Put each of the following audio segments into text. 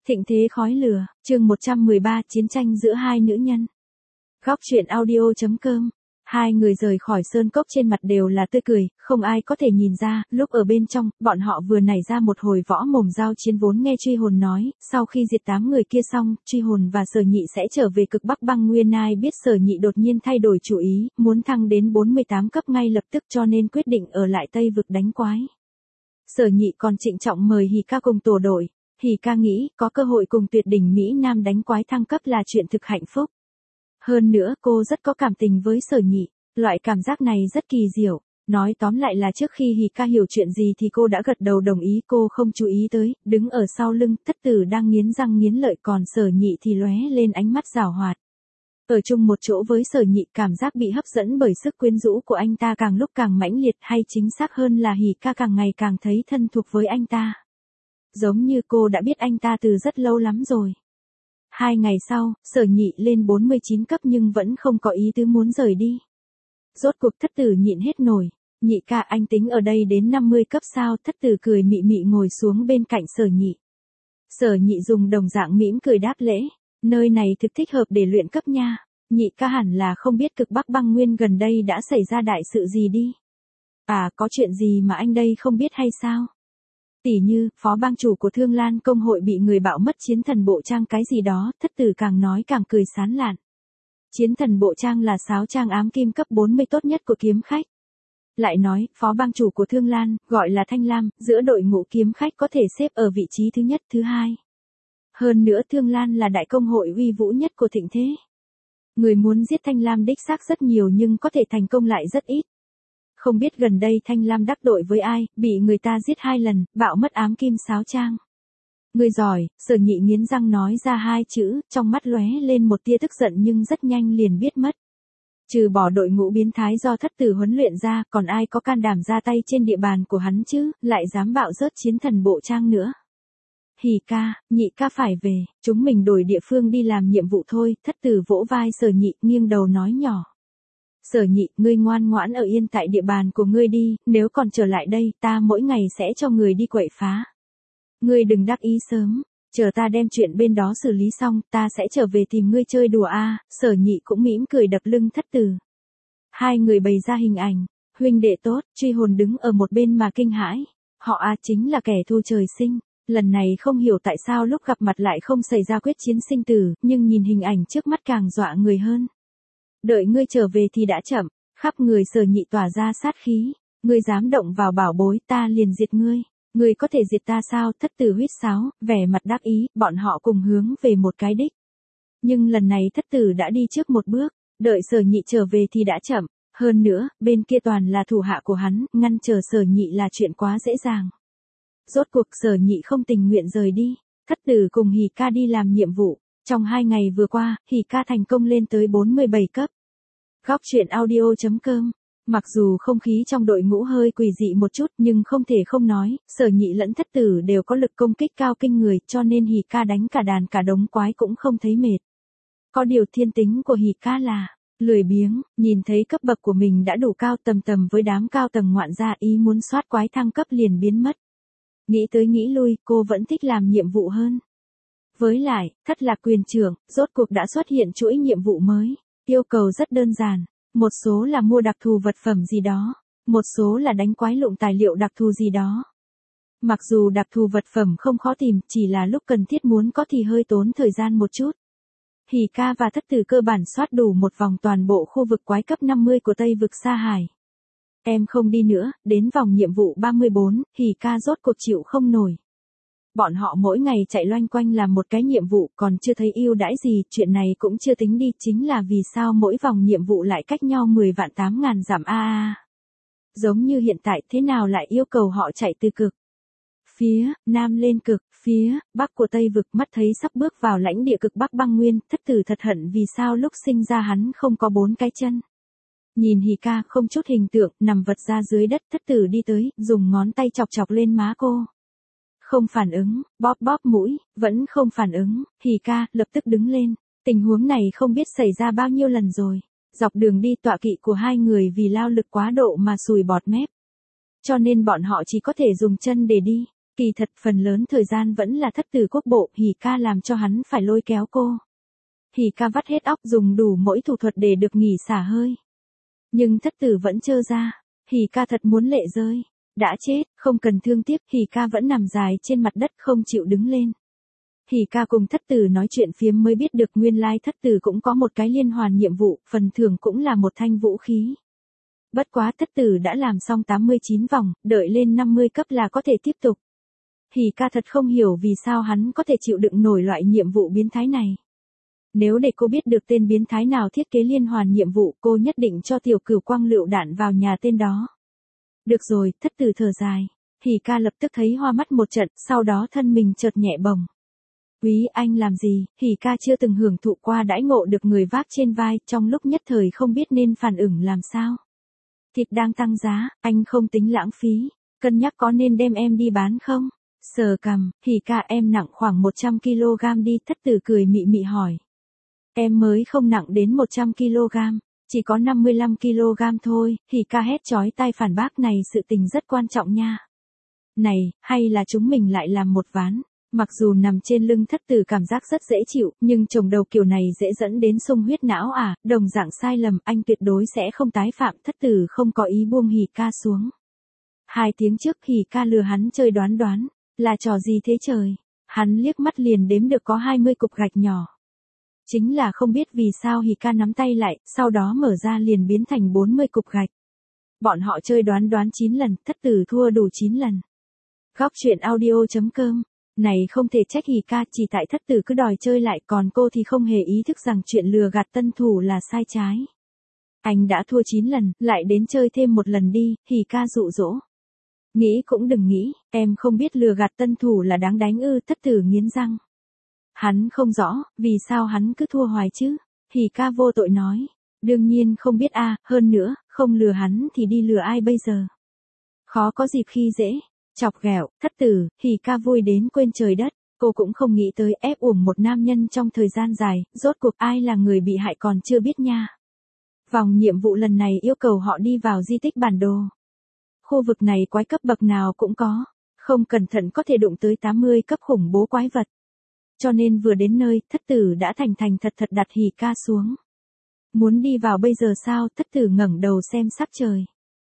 Thịnh thế khói lửa, chương 113 chiến tranh giữa hai nữ nhân. Góc truyện audio.com. Hai người rời khỏi sơn cốc trên mặt đều là tươi cười, không ai có thể nhìn ra, lúc ở bên trong, bọn họ vừa nảy ra một hồi võ mồm giao chiến vốn nghe truy hồn nói, sau khi diệt 8 người kia xong, truy hồn và sở nhị sẽ trở về cực Bắc băng nguyên. Ai biết sở nhị đột nhiên thay đổi chủ ý, muốn thăng đến 48 cấp ngay lập tức cho nên quyết định ở lại Tây vực đánh quái. Sở nhị còn trịnh trọng mời Hỉ Ca cùng tổ đội. Hỉ Ca nghĩ, có cơ hội cùng tuyệt đỉnh Mỹ Nam đánh quái thăng cấp là chuyện thực hạnh phúc. Hơn nữa cô rất có cảm tình với sở nhị, loại cảm giác này rất kỳ diệu. Nói tóm lại là trước khi Hỉ Ca hiểu chuyện gì thì cô đã gật đầu đồng ý. Cô không chú ý tới, đứng ở sau lưng, thất tử đang nghiến răng nghiến lợi còn sở nhị thì lóe lên ánh mắt giảo hoạt. Ở chung một chỗ với sở nhị, cảm giác bị hấp dẫn bởi sức quyến rũ của anh ta càng lúc càng mãnh liệt, hay chính xác hơn là Hỉ Ca càng ngày càng thấy thân thuộc với anh ta. Giống như cô đã biết anh ta từ rất lâu lắm rồi. 2 ngày sau, sở nhị lên 49 cấp nhưng vẫn không có ý tứ muốn rời đi. Rốt cuộc thất tử nhịn hết nổi. Nhị ca, anh tính ở đây đến 50 cấp sao? Thất tử cười mị mị ngồi xuống bên cạnh sở nhị. Sở nhị dùng đồng dạng mỉm cười đáp lễ. Nơi này thực thích hợp để luyện cấp nha. Nhị ca hẳn là không biết cực Bắc băng nguyên gần đây đã xảy ra đại sự gì đi. À, có chuyện gì mà anh đây không biết hay sao? Tỉ như, phó bang chủ của Thương Lan công hội bị người bạo mất chiến thần bộ trang cái gì đó. Thất tử càng nói càng cười sán lạn. Chiến thần bộ trang là sáo trang ám kim cấp 40 tốt nhất của kiếm khách. Lại nói, phó bang chủ của Thương Lan, gọi là Thanh Lam, giữa đội ngũ kiếm khách có thể xếp ở vị trí thứ nhất, thứ hai. Hơn nữa Thương Lan là đại công hội uy vũ nhất của thịnh thế. Người muốn giết Thanh Lam đích xác rất nhiều nhưng có thể thành công lại rất ít. Không biết gần đây Thanh Lam đắc tội với ai, bị người ta giết 2 lần, bạo mất ám kim sáo trang. Người giỏi, sở nhị nghiến răng nói ra 2 chữ, trong mắt lóe lên một tia tức giận nhưng rất nhanh liền biết mất. Trừ bỏ đội ngũ biến thái do thất tử huấn luyện ra, còn ai có can đảm ra tay trên địa bàn của hắn chứ, lại dám bạo rớt chiến thần bộ trang nữa. Hỉ ca, nhị ca phải về, chúng mình đổi địa phương đi làm nhiệm vụ thôi. Thất tử vỗ vai sở nhị, nghiêng đầu nói nhỏ. Sở nhị, ngươi ngoan ngoãn ở yên tại địa bàn của ngươi đi, nếu còn trở lại đây, ta mỗi ngày sẽ cho người đi quậy phá. Ngươi đừng đắc ý sớm, chờ ta đem chuyện bên đó xử lý xong, ta sẽ trở về tìm ngươi chơi đùa a. Sở nhị cũng mỉm cười đập lưng thất tử. Hai người bày ra hình ảnh, huynh đệ tốt, truy hồn đứng ở một bên mà kinh hãi. Họ chính là kẻ thù trời sinh. Lần này không hiểu tại sao lúc gặp mặt lại không xảy ra quyết chiến sinh tử, nhưng nhìn hình ảnh trước mắt càng dọa người hơn. Đợi ngươi trở về thì đã chậm, khắp người sở nhị tỏa ra sát khí. Ngươi dám động vào bảo bối, ta liền diệt ngươi. Ngươi có thể diệt ta sao? Thất tử huýt sáo, vẻ mặt đắc ý, bọn họ cùng hướng về một cái đích. Nhưng lần này thất tử đã đi trước một bước, đợi sở nhị trở về thì đã chậm. Hơn nữa, bên kia toàn là thủ hạ của hắn, ngăn chờ sở nhị là chuyện quá dễ dàng. Rốt cuộc sở nhị không tình nguyện rời đi, thất tử cùng Hỉ Ca đi làm nhiệm vụ. Trong 2 ngày vừa qua, Hỉ Ca thành công lên tới 47 cấp. Góc truyện audio.com. Mặc dù không khí trong đội ngũ hơi quỷ dị một chút nhưng không thể không nói, sở nhị lẫn thất tử đều có lực công kích cao kinh người cho nên Hỉ Ca đánh cả đàn cả đống quái cũng không thấy mệt. Có điều thiên tính của Hỉ Ca là lười biếng, nhìn thấy cấp bậc của mình đã đủ cao tầm tầm với đám cao tầng ngoạn gia ý muốn soát quái thăng cấp liền biến mất. Nghĩ tới nghĩ lui, cô vẫn thích làm nhiệm vụ hơn. Với lại, thất lạc quyền trưởng, rốt cuộc đã xuất hiện chuỗi nhiệm vụ mới. Yêu cầu rất đơn giản. Một số là mua đặc thù vật phẩm gì đó. Một số là đánh quái lụng tài liệu đặc thù gì đó. Mặc dù đặc thù vật phẩm không khó tìm, chỉ là lúc cần thiết muốn có thì hơi tốn thời gian một chút. Hỉ Ca và thất tử cơ bản soát đủ một vòng toàn bộ khu vực quái cấp 50 của Tây vực Sa Hải. Em không đi nữa, đến vòng nhiệm vụ 34, Hỉ Ca rốt cuộc chịu không nổi. Bọn họ mỗi ngày chạy loanh quanh làm một cái nhiệm vụ còn chưa thấy ưu đãi gì, chuyện này cũng chưa tính đi, chính là vì sao mỗi vòng nhiệm vụ lại cách nhau 10 vạn 8 ngàn dặm Giống như hiện tại thế nào lại yêu cầu họ chạy từ cực phía Nam lên cực phía Bắc của Tây vực. Mắt thấy sắp bước vào lãnh địa cực Bắc băng nguyên, thất tử thật hận vì sao lúc sinh ra hắn không có 4 cái chân. Nhìn Hỉ Ca không chút hình tượng, nằm vật ra dưới đất, thất tử đi tới, dùng ngón tay chọc chọc lên má cô. Không phản ứng, bóp bóp mũi, vẫn không phản ứng. Hỉ Ca lập tức đứng lên. Tình huống này không biết xảy ra bao nhiêu lần rồi. Dọc đường đi tọa kỵ của hai người vì lao lực quá độ mà sùi bọt mép. Cho nên bọn họ chỉ có thể dùng chân để đi. Kỳ thật phần lớn thời gian vẫn là thất tử quốc bộ, Hỉ ca làm cho hắn phải lôi kéo cô. Hỉ ca vắt hết óc dùng đủ mỗi thủ thuật để được nghỉ xả hơi. Nhưng thất tử vẫn trơ ra, Hỉ ca thật muốn lệ rơi. Đã chết, không cần thương tiếc, Hỉ ca vẫn nằm dài trên mặt đất không chịu đứng lên. Hỉ ca cùng thất tử nói chuyện phiếm mới biết được nguyên lai thất tử cũng có một cái liên hoàn nhiệm vụ, phần thưởng cũng là một thanh vũ khí. Bất quá thất tử đã làm xong 89 vòng, đợi lên 50 cấp là có thể tiếp tục. Hỉ ca thật không hiểu vì sao hắn có thể chịu đựng nổi loại nhiệm vụ biến thái này. Nếu để cô biết được tên biến thái nào thiết kế liên hoàn nhiệm vụ, cô nhất định cho tiểu cửu quang lựu đạn vào nhà tên đó. Được rồi, thất tử thở dài. Hỉ ca lập tức thấy hoa mắt một trận, sau đó thân mình chợt nhẹ bồng. Quý anh làm gì? Hỉ ca chưa từng hưởng thụ qua đãi ngộ được người vác trên vai, trong lúc nhất thời không biết nên phản ứng làm sao. Thịt đang tăng giá, anh không tính lãng phí, cân nhắc có nên đem em đi bán không? Sờ cằm, Hỉ ca em nặng khoảng 100 kg đi, thất tử cười mị mị hỏi. Em mới không nặng đến 100 kg, chỉ có 55 kg thôi, Hỉ ca hét chói tai phản bác này sự tình rất quan trọng nha. Này, hay là chúng mình lại làm một ván. Mặc dù nằm trên lưng thất tử cảm giác rất dễ chịu, nhưng chồng đầu kiểu này dễ dẫn đến xung huyết não à, đồng dạng sai lầm, anh tuyệt đối sẽ không tái phạm, thất tử không có ý buông Hỉ ca xuống. 2 tiếng trước Hỉ ca lừa hắn chơi đoán đoán, là trò gì thế trời, hắn liếc mắt liền đếm được có 20 cục gạch nhỏ. Chính là không biết vì sao Hỉ ca nắm tay lại, sau đó mở ra liền biến thành 40 cục gạch. Bọn họ chơi đoán đoán 9 lần, thất tử thua đủ 9 lần. Góc truyện audio.com. Này không thể trách Hỉ ca, chỉ tại thất tử cứ đòi chơi lại, còn cô thì không hề ý thức rằng chuyện lừa gạt tân thủ là sai trái. Anh đã thua 9 lần, lại đến chơi thêm một lần đi, Hỉ ca dụ dỗ. Nghĩ cũng đừng nghĩ, em không biết lừa gạt tân thủ là đáng đánh ư, thất tử nghiến răng. Hắn không rõ, vì sao hắn cứ thua hoài chứ, Hỉ ca vô tội nói. Đương nhiên không biết a, hơn nữa, không lừa hắn thì đi lừa ai bây giờ. Khó có dịp khi dễ. Chọc ghẹo, thất tử, Hỉ ca vui đến quên trời đất, cô cũng không nghĩ tới ép uổng một nam nhân trong thời gian dài, rốt cuộc ai là người bị hại còn chưa biết nha. Vòng nhiệm vụ lần này yêu cầu họ đi vào di tích bản đồ. Khu vực này quái cấp bậc nào cũng có, không cẩn thận có thể đụng tới 80 cấp khủng bố quái vật. Cho nên vừa đến nơi, thất tử đã thành thật đặt Hỉ ca xuống. Muốn đi vào bây giờ sao, thất tử ngẩng đầu xem sắc trời.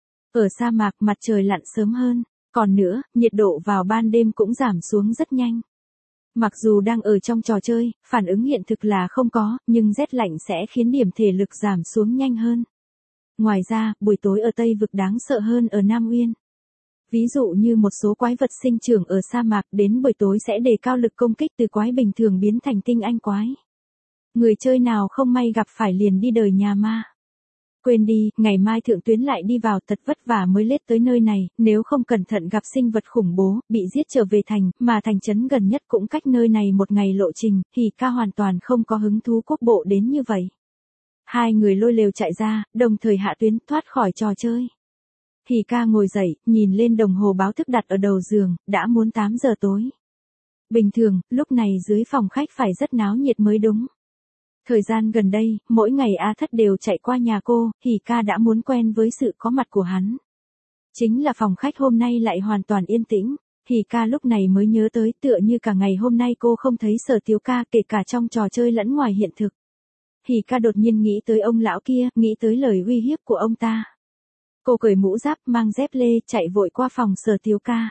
Ở sa mạc mặt trời lặn sớm hơn. Còn nữa, nhiệt độ vào ban đêm cũng giảm xuống rất nhanh. Mặc dù đang ở trong trò chơi, phản ứng hiện thực là không có, nhưng rét lạnh sẽ khiến điểm thể lực giảm xuống nhanh hơn. Ngoài ra, buổi tối ở Tây Vực đáng sợ hơn ở Nam Uyên. Ví dụ như một số quái vật sinh trưởng ở sa mạc đến buổi tối sẽ đề cao lực công kích từ quái bình thường biến thành tinh anh quái. Người chơi nào không may gặp phải liền đi đời nhà ma. Quên đi, ngày mai thượng tuyến lại đi vào, thật vất vả mới lết tới nơi này, nếu không cẩn thận gặp sinh vật khủng bố, bị giết trở về thành, mà thành trấn gần nhất cũng cách nơi này một ngày lộ trình, Hỉ ca hoàn toàn không có hứng thú quốc bộ đến như vậy. Hai người lôi lều chạy ra, đồng thời hạ tuyến, thoát khỏi trò chơi. Hỉ ca ngồi dậy, nhìn lên đồng hồ báo thức đặt ở đầu giường, đã muốn 8 giờ tối. Bình thường, lúc này dưới phòng khách phải rất náo nhiệt mới đúng. Thời gian gần đây, mỗi ngày A Thất đều chạy qua nhà cô, Hỉ ca đã muốn quen với sự có mặt của hắn. Chính là phòng khách hôm nay lại hoàn toàn yên tĩnh, Hỉ ca lúc này mới nhớ tới tựa như cả ngày hôm nay cô không thấy Sở Tiếu ca kể cả trong trò chơi lẫn ngoài hiện thực. Hỉ ca đột nhiên nghĩ tới ông lão kia, nghĩ tới lời uy hiếp của ông ta. Cô cởi mũ giáp mang dép lê chạy vội qua phòng Sở Tiếu ca.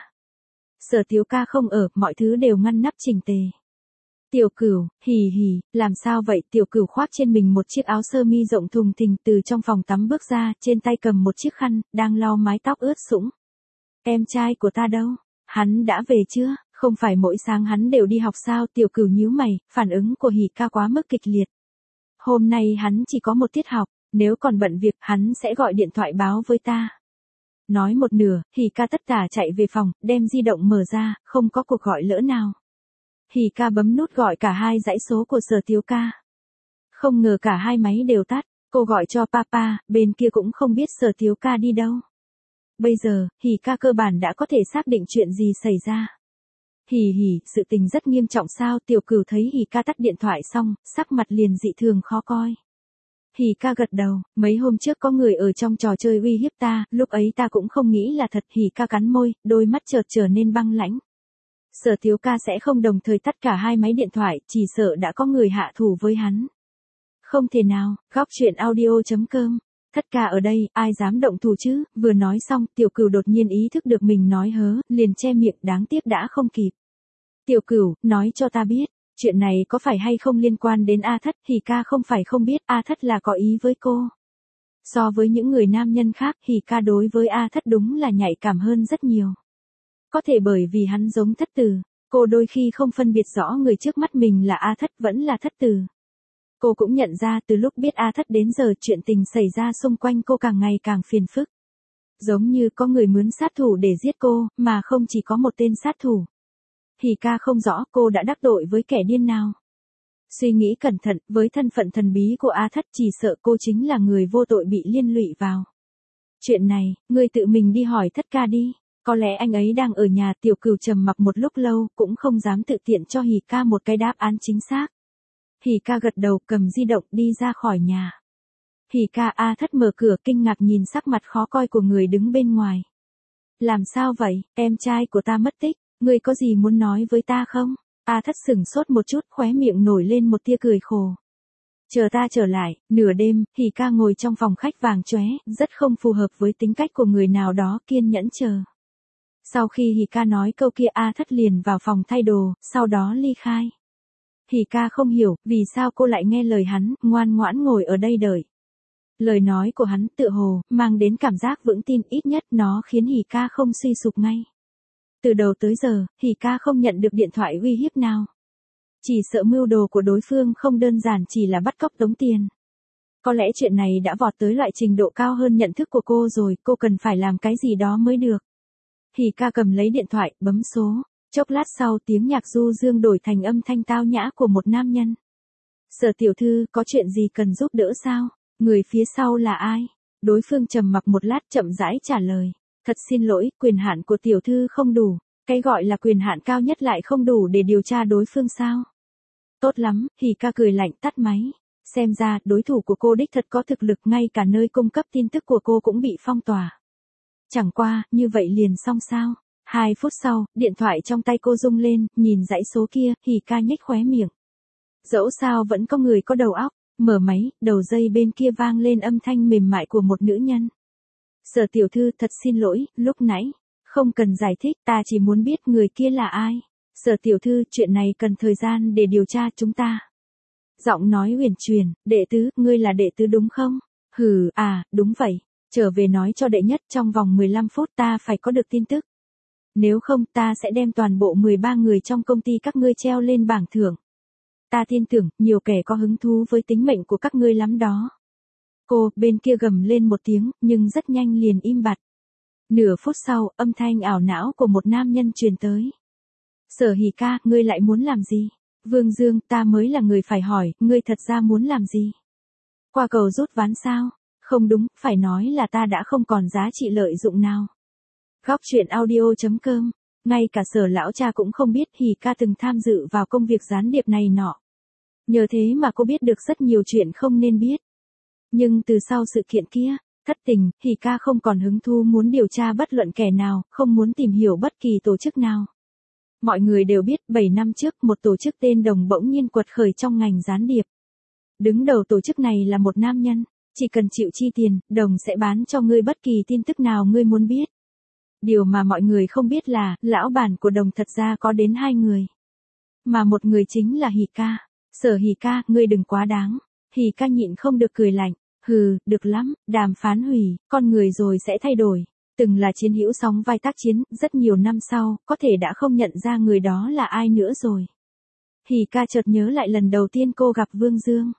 Sở Tiếu ca không ở, mọi thứ đều ngăn nắp chỉnh tề. Tiểu Cửu, hì hì, làm sao vậy? Tiểu Cửu khoác trên mình một chiếc áo sơ mi rộng thùng thình từ trong phòng tắm bước ra, trên tay cầm một chiếc khăn, đang lau mái tóc ướt sũng. Em trai của ta đâu? Hắn đã về chưa? Không phải mỗi sáng hắn đều đi học sao? Tiểu Cửu nhíu mày, phản ứng của Hỉ ca quá mức kịch liệt. Hôm nay hắn chỉ có một tiết học, nếu còn bận việc hắn sẽ gọi điện thoại báo với ta. Nói một nửa, Hỉ ca tất tả chạy về phòng, đem di động mở ra, không có cuộc gọi lỡ nào. Hỉ ca bấm nút gọi cả hai dãy số của Sở Tiếu ca. Không ngờ cả hai máy đều tắt, cô gọi cho papa, bên kia cũng không biết Sở Tiếu ca đi đâu. Bây giờ, Hỉ ca cơ bản đã có thể xác định chuyện gì xảy ra. Hỉ hỉ, sự tình rất nghiêm trọng sao? Tiểu Cửu thấy Hỉ ca tắt điện thoại xong, sắc mặt liền dị thường khó coi. Hỉ ca gật đầu, mấy hôm trước có người ở trong trò chơi uy hiếp ta, lúc ấy ta cũng không nghĩ là thật. Hỉ ca cắn môi, đôi mắt chợt trở nên băng lãnh. Sở Thiếu Ca sẽ không đồng thời tắt cả hai máy điện thoại, chỉ sợ đã có người hạ thủ với hắn. Không thể nào, góc chuyện audio.com. Thất ca ở đây, ai dám động thủ chứ? Vừa nói xong, Tiểu Cửu đột nhiên ý thức được mình nói hớ, liền che miệng, đáng tiếc đã không kịp. Tiểu Cửu, nói cho ta biết, chuyện này có phải hay không liên quan đến A Thất? Hỉ ca không phải không biết, A Thất là có ý với cô. So với những người nam nhân khác, Hỉ ca đối với A Thất đúng là nhạy cảm hơn rất nhiều. Có thể bởi vì hắn giống Thất Tử, cô đôi khi không phân biệt rõ người trước mắt mình là A Thất vẫn là Thất Tử. Cô cũng nhận ra từ lúc biết A Thất đến giờ chuyện tình xảy ra xung quanh cô càng ngày càng phiền phức. Giống như có người mướn sát thủ để giết cô, mà không chỉ có một tên sát thủ. Hỉ ca không rõ cô đã đắc tội với kẻ điên nào. Suy nghĩ cẩn thận, với thân phận thần bí của A Thất chỉ sợ cô chính là người vô tội bị liên lụy vào. Chuyện này, ngươi tự mình đi hỏi Thất ca đi. Có lẽ anh ấy đang ở nhà. Tiểu Cửu trầm mặc một lúc lâu, cũng không dám tự tiện cho Hỉ ca một cái đáp án chính xác. Hỉ ca gật đầu, cầm di động đi ra khỏi nhà. Hỉ ca. A Thất mở cửa kinh ngạc nhìn sắc mặt khó coi của người đứng bên ngoài. Làm sao vậy, em trai của ta mất tích, ngươi có gì muốn nói với ta không? A Thất sửng sốt một chút, khóe miệng nổi lên một tia cười khổ. Chờ ta trở lại. Nửa đêm, Hỉ ca ngồi trong phòng khách vàng chóe, rất không phù hợp với tính cách của người nào đó, kiên nhẫn chờ. Sau khi Hỉ ca nói câu kia, A Thất liền vào phòng thay đồ, sau đó ly khai. Hỉ ca không hiểu, vì sao cô lại nghe lời hắn, ngoan ngoãn ngồi ở đây đợi. Lời nói của hắn tựa hồ, mang đến cảm giác vững tin, ít nhất nó khiến Hỉ ca không suy sụp ngay. Từ đầu tới giờ, Hỉ ca không nhận được điện thoại uy hiếp nào. Chỉ sợ mưu đồ của đối phương không đơn giản chỉ là bắt cóc tống tiền. Có lẽ chuyện này đã vọt tới loại trình độ cao hơn nhận thức của cô rồi, cô cần phải làm cái gì đó mới được. Hỉ ca cầm lấy điện thoại, bấm số. Chốc lát sau tiếng nhạc du dương đổi thành âm thanh tao nhã của một nam nhân. Sở tiểu thư, có chuyện gì cần giúp đỡ sao? Người phía sau là ai? Đối phương trầm mặc một lát chậm rãi trả lời. Thật xin lỗi, quyền hạn của tiểu thư không đủ. Cái gọi là quyền hạn cao nhất lại không đủ để điều tra đối phương sao? Tốt lắm, Hỉ ca cười lạnh tắt máy. Xem ra, đối thủ của cô đích thật có thực lực, ngay cả nơi cung cấp tin tức của cô cũng bị phong tỏa. Chẳng qua, như vậy liền xong sao? 2 phút sau, điện thoại trong tay cô rung lên, nhìn dãy số kia, Hỉ ca nhếch khóe miệng. Dẫu sao vẫn có người có đầu óc, mở máy, đầu dây bên kia vang lên âm thanh mềm mại của một nữ nhân. Sở tiểu thư, thật xin lỗi, lúc nãy, không cần giải thích, ta chỉ muốn biết người kia là ai. Sở tiểu thư, chuyện này cần thời gian để điều tra chúng ta. Giọng nói uyển chuyển, đệ tứ, ngươi là đệ tứ đúng không? Hừ, à, đúng vậy, trở về nói cho đệ nhất trong vòng 15 phút ta phải có được tin tức. Nếu không ta sẽ đem toàn bộ 13 người trong công ty các ngươi treo lên bảng thưởng. Ta tin tưởng, nhiều kẻ có hứng thú với tính mệnh của các ngươi lắm đó. Cô, bên kia gầm lên một tiếng, nhưng rất nhanh liền im bặt. Nửa phút sau, âm thanh ảo não của một nam nhân truyền tới. Sở Hỉ ca, ngươi lại muốn làm gì? Vương Dương, ta mới là người phải hỏi, ngươi thật ra muốn làm gì? Qua cầu rút ván sao? Không đúng, phải nói là ta đã không còn giá trị lợi dụng nào. Góc chuyện audio.com. Ngay cả Sở lão cha cũng không biết Hỉ ca từng tham dự vào công việc gián điệp này nọ. Nhờ thế mà cô biết được rất nhiều chuyện không nên biết. Nhưng từ sau sự kiện kia, thất tình, Hỉ ca không còn hứng thú muốn điều tra bất luận kẻ nào, không muốn tìm hiểu bất kỳ tổ chức nào. Mọi người đều biết 7 năm trước một tổ chức tên Đồng bỗng nhiên quật khởi trong ngành gián điệp. Đứng đầu tổ chức này là một nam nhân, chỉ cần chịu chi tiền, Đồng sẽ bán cho ngươi bất kỳ tin tức nào ngươi muốn biết. Điều mà mọi người không biết là, lão bản của Đồng thật ra có đến 2 người. Mà một người chính là Hỉ ca. Sở Hỉ ca, ngươi đừng quá đáng. Hỉ ca nhịn không được cười lạnh. Hừ, được lắm, đàm phán hủy, con người rồi sẽ thay đổi. Từng là chiến hữu sóng vai tác chiến, rất nhiều năm sau, có thể đã không nhận ra người đó là ai nữa rồi. Hỉ ca chợt nhớ lại lần đầu tiên cô gặp Vương Dương.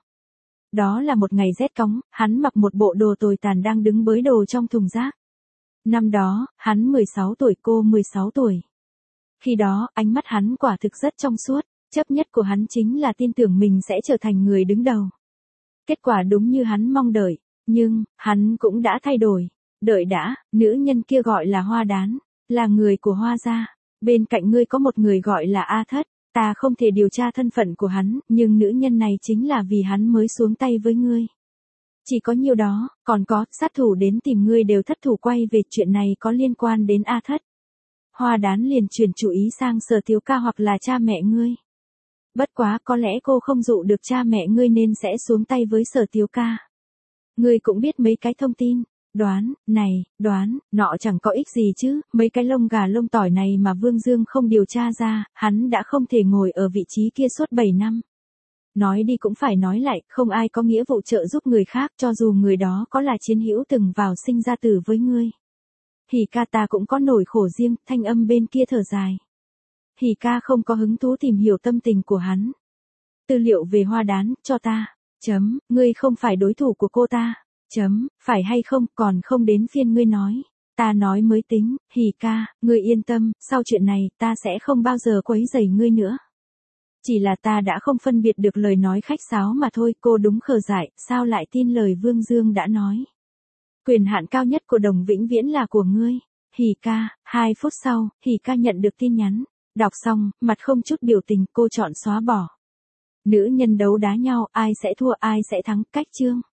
Đó là một ngày rét cóng, hắn mặc một bộ đồ tồi tàn đang đứng bới đồ trong thùng rác. Năm đó, hắn 16 tuổi, cô 16 tuổi. Khi đó, ánh mắt hắn quả thực rất trong suốt, chấp nhất của hắn chính là tin tưởng mình sẽ trở thành người đứng đầu. Kết quả đúng như hắn mong đợi, nhưng, hắn cũng đã thay đổi. Đợi đã, nữ nhân kia gọi là Hoa Đán, là người của Hoa gia. Bên cạnh ngươi có một người gọi là A Thất, ta không thể điều tra thân phận của hắn, nhưng nữ nhân này chính là vì hắn mới xuống tay với ngươi. Chỉ có nhiêu đó, còn có, sát thủ đến tìm ngươi đều thất thủ quay về, chuyện này có liên quan đến A Thất. Hoa Đán liền chuyển chủ ý sang Sở Tiếu Ca hoặc là cha mẹ ngươi. Bất quá có lẽ cô không dụ được cha mẹ ngươi nên sẽ xuống tay với Sở Tiếu Ca. Ngươi cũng biết mấy cái thông tin, đoán, này, đoán, nọ chẳng có ích gì chứ, mấy cái lông gà lông tỏi này mà Vương Dương không điều tra ra, hắn đã không thể ngồi ở vị trí kia suốt 7 năm. Nói đi cũng phải nói lại, không ai có nghĩa vụ trợ giúp người khác cho dù người đó có là chiến hữu từng vào sinh ra tử với ngươi. Hỉ ca ta cũng có nỗi khổ riêng, thanh âm bên kia thở dài. Hỉ ca không có hứng thú tìm hiểu tâm tình của hắn. Tư liệu về Hoa Đán, cho ta. Ngươi không phải đối thủ của cô ta. Phải hay không, còn không đến phiên ngươi nói. Ta nói mới tính, Hỉ ca, ngươi yên tâm, sau chuyện này, ta sẽ không bao giờ quấy rầy ngươi nữa. Chỉ là ta đã không phân biệt được lời nói khách sáo mà thôi, cô đúng khờ dại, sao lại tin lời Vương Dương đã nói. Quyền hạn cao nhất của Đồng vĩnh viễn là của ngươi. Hỉ ca, 2 phút sau, Hỉ ca nhận được tin nhắn. Đọc xong, mặt không chút biểu tình, cô chọn xóa bỏ. Nữ nhân đấu đá nhau, ai sẽ thua ai sẽ thắng, cách chương.